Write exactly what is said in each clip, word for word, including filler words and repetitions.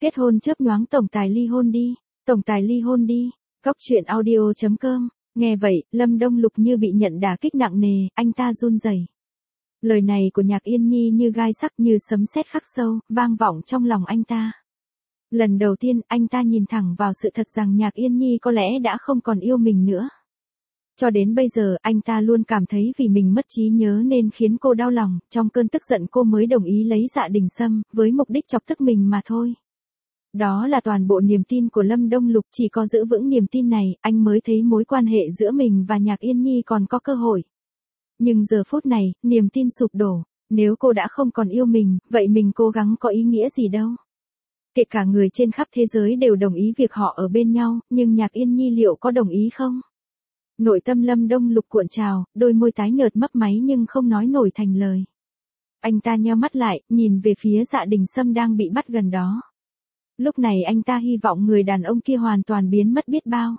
Kết hôn chớp nhoáng tổng tài ly hôn đi, tổng tài ly hôn đi. Góc truyện audio chấm com. Nghe vậy, Lâm Đông Lục như bị nhận đả kích nặng nề, anh ta run rẩy. Lời này của Nhạc Yên Nhi như gai sắc như sấm sét khắc sâu, vang vọng trong lòng anh ta. Lần đầu tiên, anh ta nhìn thẳng vào sự thật rằng Nhạc Yên Nhi có lẽ đã không còn yêu mình nữa. Cho đến bây giờ, anh ta luôn cảm thấy vì mình mất trí nhớ nên khiến cô đau lòng, trong cơn tức giận cô mới đồng ý lấy Dạ Đình Sâm, với mục đích chọc tức mình mà thôi. Đó là toàn bộ niềm tin của Lâm Đông Lục, chỉ có giữ vững niềm tin này, anh mới thấy mối quan hệ giữa mình và Nhạc Yên Nhi còn có cơ hội. Nhưng giờ phút này, niềm tin sụp đổ, nếu cô đã không còn yêu mình, vậy mình cố gắng có ý nghĩa gì đâu. Kể cả người trên khắp thế giới đều đồng ý việc họ ở bên nhau, nhưng Nhạc Yên Nhi liệu có đồng ý không? Nội tâm Lâm Đông Lục cuộn trào, đôi môi tái nhợt mấp máy nhưng không nói nổi thành lời. Anh ta nheo mắt lại, nhìn về phía Dạ Đình Sâm đang bị bắt gần đó. Lúc này anh ta hy vọng người đàn ông kia hoàn toàn biến mất biết bao.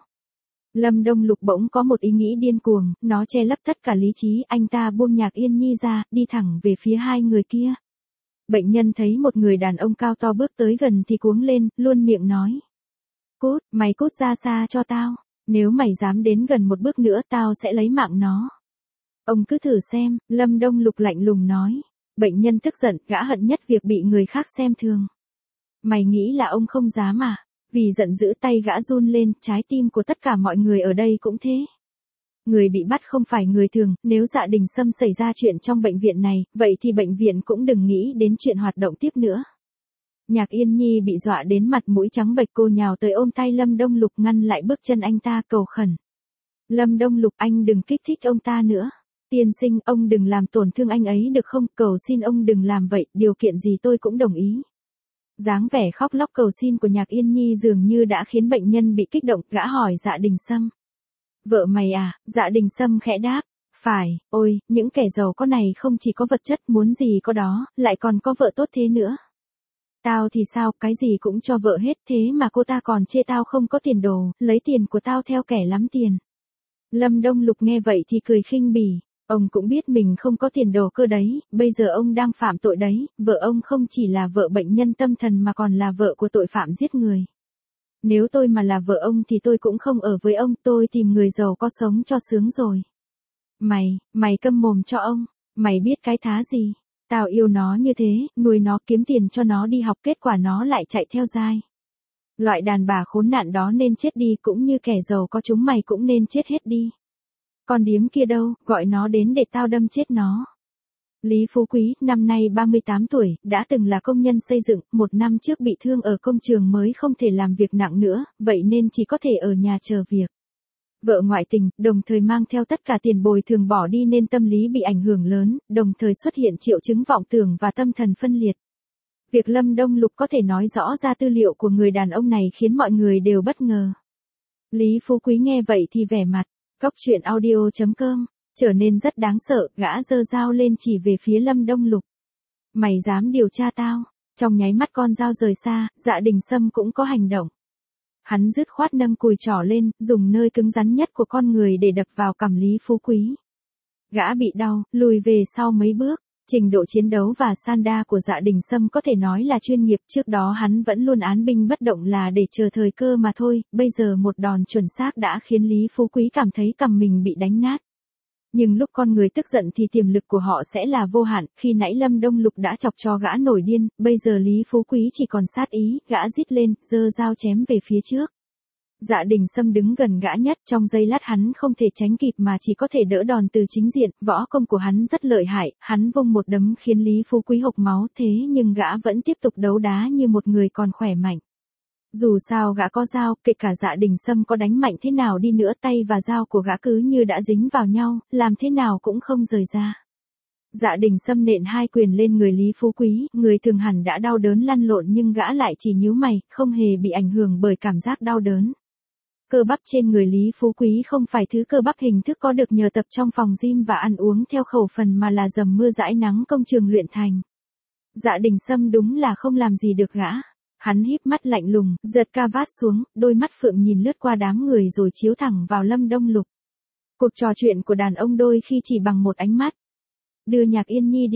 Lâm Đông Lục bỗng có một ý nghĩ điên cuồng, nó che lấp tất cả lý trí, anh ta buông Nhạc Yên Nhi ra, đi thẳng về phía hai người kia. Bệnh nhân thấy một người đàn ông cao to bước tới gần thì cuống lên, luôn miệng nói. Cút, mày cút ra xa cho tao, nếu mày dám đến gần một bước nữa tao sẽ lấy mạng nó. Ông cứ thử xem, Lâm Đông Lục lạnh lùng nói. Bệnh nhân tức giận, gã hận nhất việc bị người khác xem thường. Mày nghĩ là ông không dám à? Vì giận dữ tay gã run lên, trái tim của tất cả mọi người ở đây cũng thế. Người bị bắt không phải người thường, nếu Dạ Đình Sâm xảy ra chuyện trong bệnh viện này, vậy thì bệnh viện cũng đừng nghĩ đến chuyện hoạt động tiếp nữa. Nhạc Yên Nhi bị dọa đến mặt mũi trắng bệch, cô nhào tới ôm tay Lâm Đông Lục ngăn lại bước chân anh ta, cầu khẩn. Lâm Đông Lục, anh đừng kích thích ông ta nữa. Tiên sinh, ông đừng làm tổn thương anh ấy được không, cầu xin ông đừng làm vậy, điều kiện gì tôi cũng đồng ý. Dáng vẻ khóc lóc cầu xin của Nhạc Yên Nhi dường như đã khiến bệnh nhân bị kích động, gã hỏi Dạ Đình Sâm. Vợ mày à? Dạ Đình Sâm khẽ đáp. Phải, ôi, những kẻ giàu có này không chỉ có vật chất muốn gì có đó, lại còn có vợ tốt thế nữa. Tao thì sao, cái gì cũng cho vợ hết, thế mà cô ta còn chê tao không có tiền đồ, lấy tiền của tao theo kẻ lắm tiền. Lâm Đông Lục nghe vậy thì cười khinh bỉ. Ông cũng biết mình không có tiền đồ cơ đấy, bây giờ ông đang phạm tội đấy, vợ ông không chỉ là vợ bệnh nhân tâm thần mà còn là vợ của tội phạm giết người. Nếu tôi mà là vợ ông thì tôi cũng không ở với ông, tôi tìm người giàu có sống cho sướng rồi. Mày, mày câm mồm cho ông, mày biết cái thá gì? Tao yêu nó như thế, nuôi nó, kiếm tiền cho nó đi học, kết quả nó lại chạy theo dai. Loại đàn bà khốn nạn đó nên chết đi, cũng như kẻ giàu có chúng mày cũng nên chết hết đi. Con điếm kia đâu, gọi nó đến để tao đâm chết nó. Lý Phú Quý, năm nay ba mươi tám tuổi, đã từng là công nhân xây dựng, một năm trước bị thương ở công trường mới không thể làm việc nặng nữa, vậy nên chỉ có thể ở nhà chờ việc. Vợ ngoại tình, đồng thời mang theo tất cả tiền bồi thường bỏ đi nên tâm lý bị ảnh hưởng lớn, đồng thời xuất hiện triệu chứng vọng tưởng và tâm thần phân liệt. Việc Lâm Đông Lục có thể nói rõ ra tư liệu của người đàn ông này khiến mọi người đều bất ngờ. Lý Phú Quý nghe vậy thì vẻ mặt, góc truyện audio chấm com, trở nên rất đáng sợ, gã giơ dao lên chỉ về phía Lâm Đông Lục. Mày dám điều tra tao? Trong nháy mắt con dao rời xa, Dạ Đình Sâm cũng có hành động. Hắn dứt khoát nâng cùi trỏ lên, dùng nơi cứng rắn nhất của con người để đập vào cằm Lý Phú Quý. Gã bị đau, lùi về sau mấy bước. Trình độ chiến đấu và san đa của Dạ Đình Sâm có thể nói là chuyên nghiệp, trước đó hắn vẫn luôn án binh bất động là để chờ thời cơ mà thôi, bây giờ một đòn chuẩn xác đã khiến Lý Phú Quý cảm thấy cằm mình bị đánh nát. Nhưng lúc con người tức giận thì tiềm lực của họ sẽ là vô hạn, khi nãy Lâm Đông Lục đã chọc cho gã nổi điên, bây giờ Lý Phú Quý chỉ còn sát ý, gã rít lên, giơ dao chém về phía trước. Dạ Đình Sâm đứng gần gã nhất, trong giây lát hắn không thể tránh kịp mà chỉ có thể đỡ đòn từ chính diện, võ công của hắn rất lợi hại, hắn vung một đấm khiến Lý Phú Quý hộc máu, thế nhưng gã vẫn tiếp tục đấu đá như một người còn khỏe mạnh. Dù sao gã có dao, kể cả Dạ Đình Sâm có đánh mạnh thế nào đi nữa, tay và dao của gã cứ như đã dính vào nhau, làm thế nào cũng không rời ra. Dạ Đình Sâm nện hai quyền lên người Lý Phú Quý, người thường hẳn đã đau đớn lăn lộn nhưng gã lại chỉ nhíu mày, không hề bị ảnh hưởng bởi cảm giác đau đớn. Cơ bắp trên người Lý Phú Quý không phải thứ cơ bắp hình thức có được nhờ tập trong phòng gym và ăn uống theo khẩu phần mà là dầm mưa dãi nắng công trường luyện thành. Dạ Đình Sâm đúng là không làm gì được gã. Hắn híp mắt lạnh lùng, giật ca vát xuống, đôi mắt phượng nhìn lướt qua đám người rồi chiếu thẳng vào Lâm Đông Lục. Cuộc trò chuyện của đàn ông đôi khi chỉ bằng một ánh mắt. Đưa Nhạc Yên Nhi đi.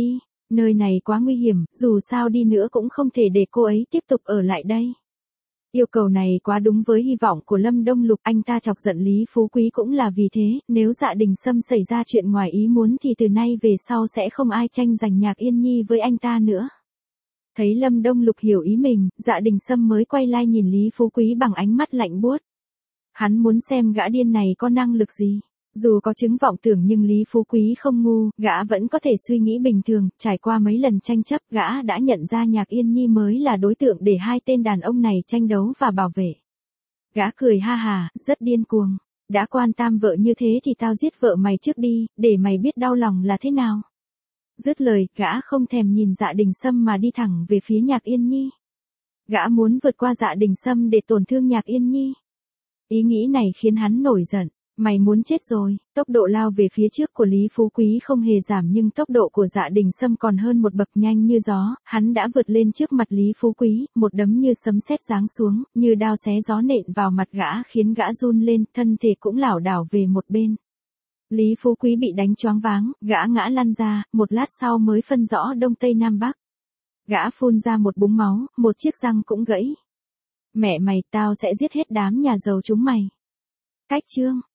Nơi này quá nguy hiểm, dù sao đi nữa cũng không thể để cô ấy tiếp tục ở lại đây. Yêu cầu này quá đúng với hy vọng của Lâm Đông Lục, anh ta chọc giận Lý Phú Quý cũng là vì thế, nếu Dạ Đình Sâm xảy ra chuyện ngoài ý muốn thì từ nay về sau sẽ không ai tranh giành Nhạc Yên Nhi với anh ta nữa. Thấy Lâm Đông Lục hiểu ý mình, Dạ Đình Sâm mới quay lại nhìn Lý Phú Quý bằng ánh mắt lạnh buốt. Hắn muốn xem gã điên này có năng lực gì. Dù có chứng vọng tưởng nhưng Lý Phú Quý không ngu, gã vẫn có thể suy nghĩ bình thường, trải qua mấy lần tranh chấp gã đã nhận ra Nhạc Yên Nhi mới là đối tượng để hai tên đàn ông này tranh đấu và bảo vệ. Gã cười ha hà, rất điên cuồng. Đã quan tam vợ như thế thì tao giết vợ mày trước đi, để mày biết đau lòng là thế nào. Dứt lời, gã không thèm nhìn Dạ Đình Sâm mà đi thẳng về phía Nhạc Yên Nhi. Gã muốn vượt qua Dạ Đình Sâm để tổn thương Nhạc Yên Nhi. Ý nghĩ này khiến hắn nổi giận. Mày muốn chết rồi. Tốc độ lao về phía trước của Lý Phú Quý không hề giảm nhưng tốc độ của Dạ Đình Sâm còn hơn một bậc, nhanh như gió, hắn đã vượt lên trước mặt Lý Phú Quý, một đấm như sấm sét giáng xuống, như đao xé gió nện vào mặt gã khiến gã run lên, thân thể cũng lảo đảo về một bên. Lý Phú Quý bị đánh choáng váng, gã ngã lăn ra, một lát sau mới phân rõ đông tây nam bắc. Gã phun ra một búng máu, một chiếc răng cũng gãy. Mẹ mày, tao sẽ giết hết đám nhà giàu chúng mày. Cách chương